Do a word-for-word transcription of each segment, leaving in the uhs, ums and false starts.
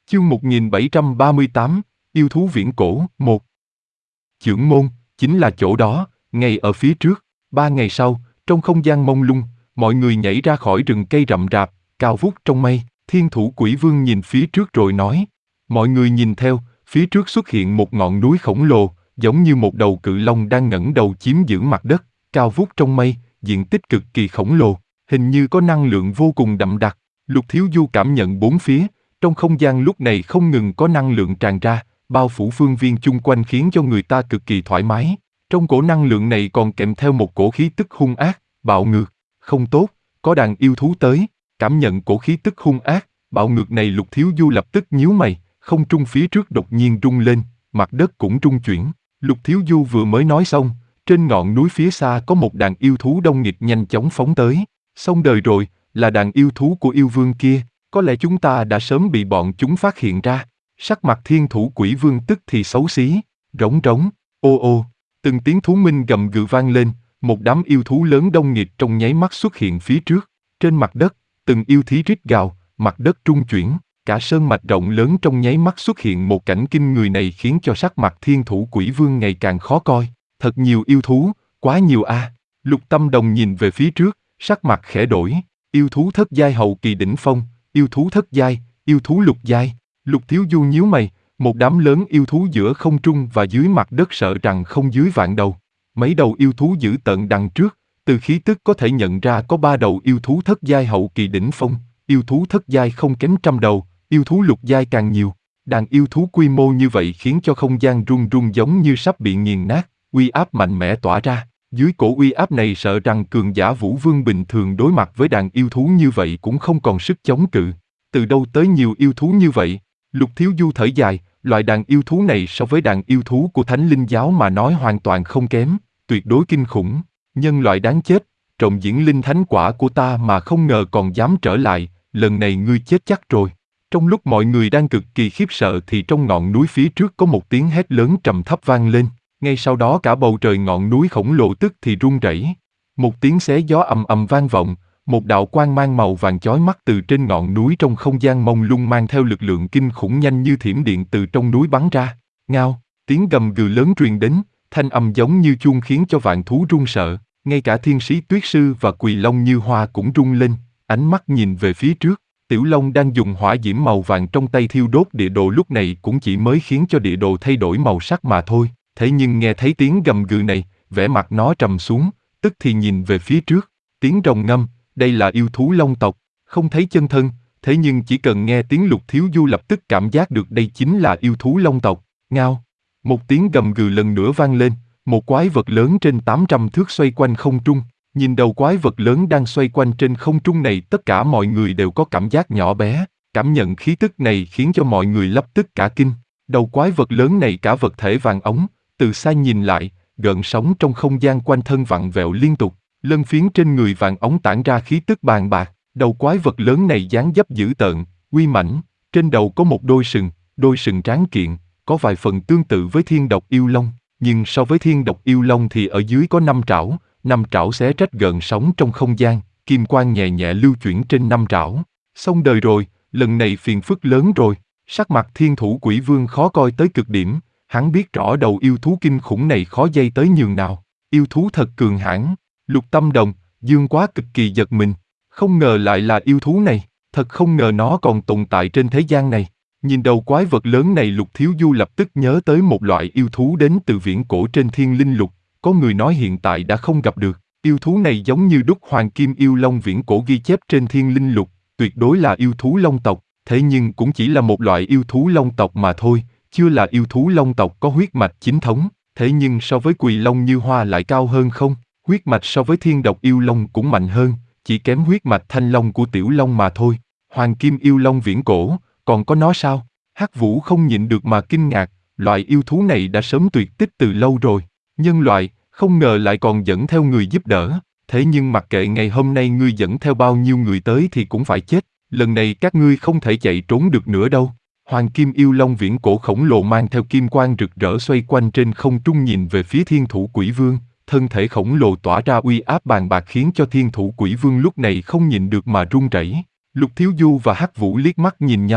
Chương một nghìn bảy trăm ba mươi tám, Yêu thú viễn cổ, một. Chưởng môn, chính là chỗ đó, ngay ở phía trước. Ba ngày sau, trong không gian mông lung, mọi người nhảy ra khỏi rừng cây rậm rạp, cao vút trong mây. Thiên thủ quỷ vương nhìn phía trước rồi nói. Mọi người nhìn theo, phía trước xuất hiện một ngọn núi khổng lồ, giống như một đầu cự long đang ngẩng đầu chiếm giữ mặt đất, cao vút trong mây, diện tích cực kỳ khổng lồ, hình như có năng lượng vô cùng đậm đặc. Lục Thiếu Du cảm nhận bốn phía, trong không gian lúc này không ngừng có năng lượng tràn ra, bao phủ phương viên chung quanh khiến cho người ta cực kỳ thoải mái. Trong cổ năng lượng này còn kèm theo một cổ khí tức hung ác, bạo ngược, không tốt, có đàn yêu thú tới. Cảm nhận cổ khí tức hung ác, bạo ngược này Lục Thiếu Du lập tức nhíu mày, không trung phía trước đột nhiên rung lên, mặt đất cũng rung chuyển. Lục Thiếu Du vừa mới nói xong, trên ngọn núi phía xa có một đàn yêu thú đông nghịt nhanh chóng phóng tới. Xong đời rồi, là đàn yêu thú của yêu vương kia, có lẽ chúng ta đã sớm bị bọn chúng phát hiện ra. Sắc mặt thiên thủ quỷ vương tức thì xấu xí, rống rống, ô ô, từng tiếng thú minh gầm gừ vang lên, một đám yêu thú lớn đông nghịt trong nháy mắt xuất hiện phía trước. Trên mặt đất, từng yêu thí rít gào, mặt đất trung chuyển, cả sơn mạch rộng lớn trong nháy mắt xuất hiện một cảnh kinh người này khiến cho sắc mặt thiên thủ quỷ vương ngày càng khó coi. Thật nhiều yêu thú, quá nhiều a. À. Lục Tâm Đồng nhìn về phía trước, sắc mặt khẽ đổi, yêu thú thất giai hậu kỳ đỉnh phong, yêu thú thất giai, yêu thú lục giai. Lục Thiếu Du nhíu mày, một đám lớn yêu thú giữa không trung và dưới mặt đất sợ rằng không dưới vạn đầu. Mấy đầu yêu thú dữ tợn đằng trước, từ khí tức có thể nhận ra có ba đầu yêu thú thất giai hậu kỳ đỉnh phong, yêu thú thất giai không kém trăm đầu, yêu thú lục giai càng nhiều. Đàn yêu thú quy mô như vậy khiến cho không gian rung rung giống như sắp bị nghiền nát, uy áp mạnh mẽ tỏa ra. Dưới cổ uy áp này sợ rằng cường giả vũ vương bình thường đối mặt với đàn yêu thú như vậy cũng không còn sức chống cự. Từ đâu tới nhiều yêu thú như vậy? Lục Thiếu Du thở dài, loại đàn yêu thú này so với đàn yêu thú của Thánh Linh Giáo mà nói hoàn toàn không kém, tuyệt đối kinh khủng. Nhân loại đáng chết, trộm diễn linh thánh quả của ta mà không ngờ còn dám trở lại, lần này ngươi chết chắc rồi. Trong lúc mọi người đang cực kỳ khiếp sợ thì trong ngọn núi phía trước có một tiếng hét lớn trầm thấp vang lên. Ngay sau đó cả bầu trời ngọn núi khổng lồ tức thì rung rẩy. Một tiếng xé gió ầm ầm vang vọng, một đạo quang mang màu vàng chói mắt từ trên ngọn núi trong không gian mông lung mang theo lực lượng kinh khủng nhanh như thiểm điện từ trong núi bắn ra. Ngao, tiếng gầm gừ lớn truyền đến, thanh âm giống như chuông khiến cho vạn thú run sợ. Ngay cả thiên sĩ tuyết sư và quỳ long như hoa cũng rung lên, ánh mắt nhìn về phía trước. Tiểu Long đang dùng hỏa diễm màu vàng trong tay thiêu đốt địa đồ lúc này cũng chỉ mới khiến cho địa đồ thay đổi màu sắc mà thôi. Thế nhưng nghe thấy tiếng gầm gừ này, vẻ mặt nó trầm xuống, tức thì nhìn về phía trước. Tiếng rồng ngâm, đây là yêu thú long tộc, không thấy chân thân, thế nhưng chỉ cần nghe tiếng Lục Thiếu Du lập tức cảm giác được đây chính là yêu thú long tộc. Ngao, một tiếng gầm gừ lần nữa vang lên, một quái vật lớn trên tám trăm thước xoay quanh không trung. Nhìn đầu quái vật lớn đang xoay quanh trên không trung này, tất cả mọi người đều có cảm giác nhỏ bé. Cảm nhận khí tức này khiến cho mọi người lập tức cả kinh. Đầu quái vật lớn này cả vật thể vàng ống, từ xa nhìn lại, gợn sóng trong không gian quanh thân vặn vẹo liên tục. Lân phiến trên người vàng ống tản ra khí tức bàn bạc. Đầu quái vật lớn này dáng dấp dữ tợn, uy mãnh. Trên đầu có một đôi sừng, đôi sừng tráng kiện, có vài phần tương tự với thiên độc yêu long. Nhưng so với thiên độc yêu long thì ở dưới có năm trảo. Năm trảo xé rách gợn sóng trong không gian, kim quang nhẹ nhẹ lưu chuyển trên năm trảo. Xong đời rồi, lần này phiền phức lớn rồi. Sắc mặt thiên thủ quỷ vương khó coi tới cực điểm, hắn biết rõ đầu yêu thú kinh khủng này khó dây tới nhường nào. Yêu thú thật cường hãn. Lục Tâm Đồng, Dương Quá cực kỳ giật mình. Không ngờ lại là yêu thú này, thật không ngờ nó còn tồn tại trên thế gian này. Nhìn đầu quái vật lớn này Lục Thiếu Du lập tức nhớ tới một loại yêu thú đến từ viễn cổ trên thiên linh lục. Có người nói hiện tại đã không gặp được. Yêu thú này giống như đúc hoàng kim yêu long viễn cổ ghi chép trên thiên linh lục, tuyệt đối là yêu thú long tộc, thế nhưng cũng chỉ là một loại yêu thú long tộc mà thôi, chưa là yêu thú long tộc có huyết mạch chính thống, thế nhưng so với quỳ long như hoa lại cao hơn không, huyết mạch so với thiên độc yêu long cũng mạnh hơn, chỉ kém huyết mạch thanh long của tiểu long mà thôi. Hoàng kim yêu long viễn cổ, còn có nó sao? Hắc Vũ không nhịn được mà kinh ngạc, loại yêu thú này đã sớm tuyệt tích từ lâu rồi. Nhân loại, không ngờ lại còn dẫn theo người giúp đỡ, thế nhưng mặc kệ ngày hôm nay ngươi dẫn theo bao nhiêu người tới thì cũng phải chết, lần này các ngươi không thể chạy trốn được nữa đâu. Hoàng kim yêu long viễn cổ khổng lồ mang theo kim quang rực rỡ xoay quanh trên không trung nhìn về phía thiên thủ quỷ vương, thân thể khổng lồ tỏa ra uy áp bàn bạc khiến cho thiên thủ quỷ vương lúc này không nhịn được mà run rẩy. Lục Thiếu Du và Hắc Vũ liếc mắt nhìn nhau,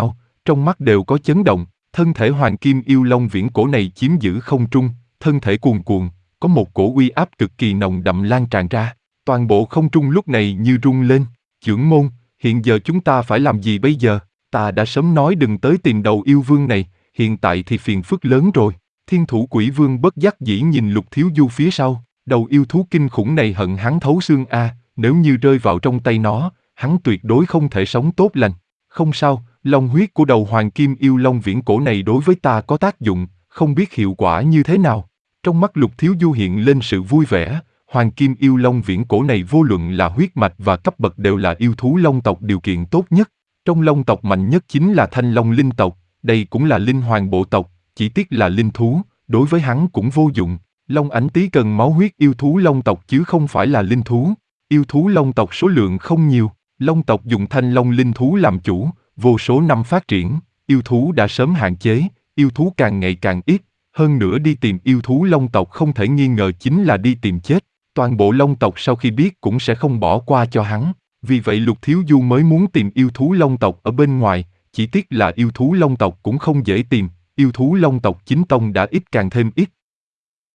trong mắt đều có chấn động. Thân thể hoàng kim yêu long viễn cổ này chiếm giữ không trung, thân thể cuồn cuộn, có một cổ uy áp cực kỳ nồng đậm lan tràn ra. Toàn bộ không trung lúc này như rung lên. Chưởng môn, hiện giờ chúng ta phải làm gì bây giờ? Ta đã sớm nói đừng tới tìm đầu yêu vương này, hiện tại thì phiền phức lớn rồi. Thiên thủ quỷ vương bất đắc dĩ nhìn Lục Thiếu Du phía sau, đầu yêu thú kinh khủng này hận hắn thấu xương a, nếu như rơi vào trong tay nó, hắn tuyệt đối không thể sống tốt lành. Không sao, long huyết của đầu hoàng kim yêu long viễn cổ này đối với ta có tác dụng, không biết hiệu quả như thế nào. Trong mắt Lục Thiếu Du hiện lên sự vui vẻ, hoàng kim yêu long viễn cổ này vô luận là huyết mạch và cấp bậc đều là yêu thú long tộc điều kiện tốt nhất. Trong long tộc mạnh nhất chính là thanh long linh tộc, đây cũng là linh hoàng bộ tộc, chỉ tiếc là linh thú, đối với hắn cũng vô dụng. Long ảnh tí cần máu huyết yêu thú long tộc chứ không phải là linh thú. Yêu thú long tộc số lượng không nhiều, long tộc dùng thanh long linh thú làm chủ, vô số năm phát triển, yêu thú đã sớm hạn chế, yêu thú càng ngày càng ít, hơn nữa đi tìm yêu thú long tộc không thể nghi ngờ chính là đi tìm chết. Toàn bộ long tộc sau khi biết cũng sẽ không bỏ qua cho hắn, vì vậy Lục Thiếu Du mới muốn tìm yêu thú long tộc ở bên ngoài, chỉ tiếc là yêu thú long tộc cũng không dễ tìm, yêu thú long tộc chính tông đã ít càng thêm ít,